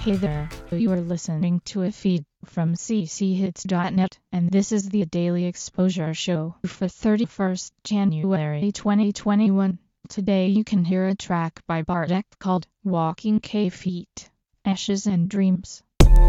Hey there, you are listening to a feed from cchits.net, and this is the Daily Exposure Show for 31st January 2021. Today you can hear a track by Bartek called Walking K-Feet, Ashes and Dreams.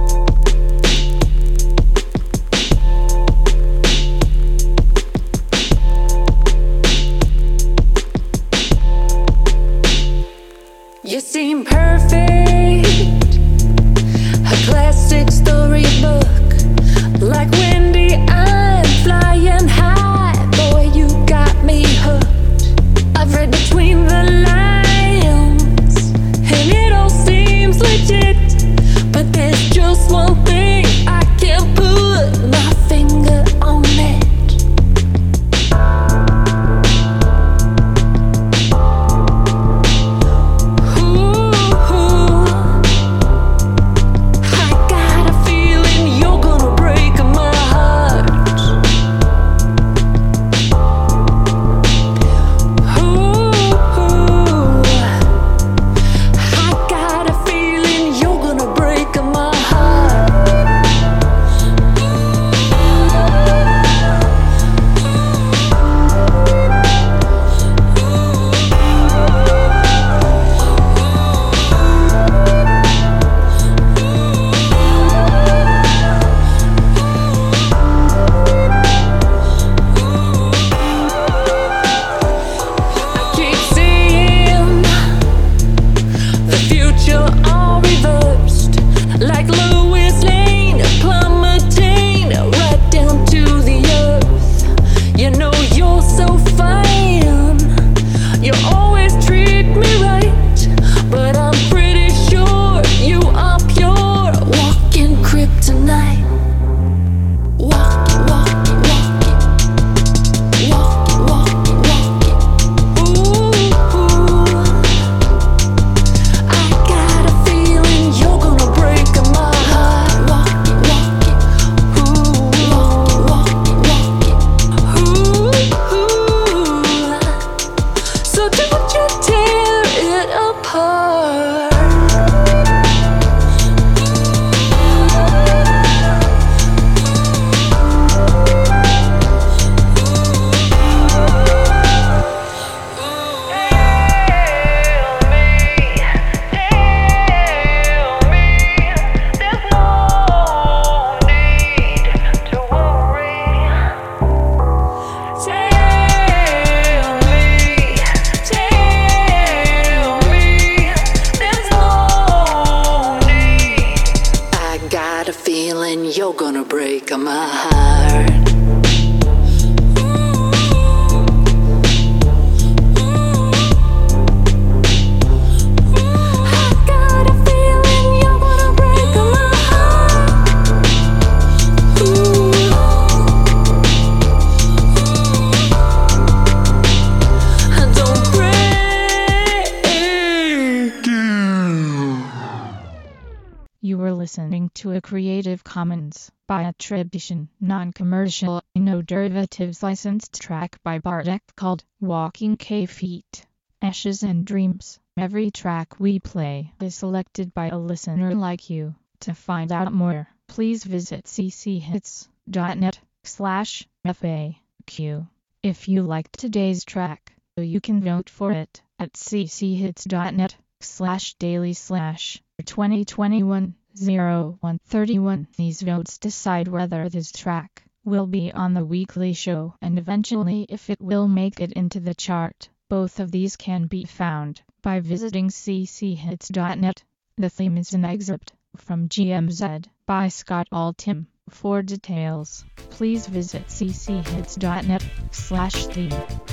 You seem perfect, a classic storybook. Like Wendy, I'm flying high. Boy, you got me hooked. I've read between the lines, and it all seems legit. But there's just one thing I can't put my finger on it. You're gonna break my heart. You were listening to a Creative Commons by attribution, non-commercial, no derivatives licensed track by Bartek called Walking K-Feet, Ashes and Dreams. Every track we play is selected by a listener like you. To find out more, please visit cchits.net/FAQ. If you liked today's track, you can vote for it at cchits.net/daily/2021-0131. These votes decide whether this track will be on the weekly show and eventually if it will make it into the chart. Both of these can be found by visiting cchits.net. The theme is an excerpt from GMZ by Scott Altham. For details, please visit cchits.net/theme.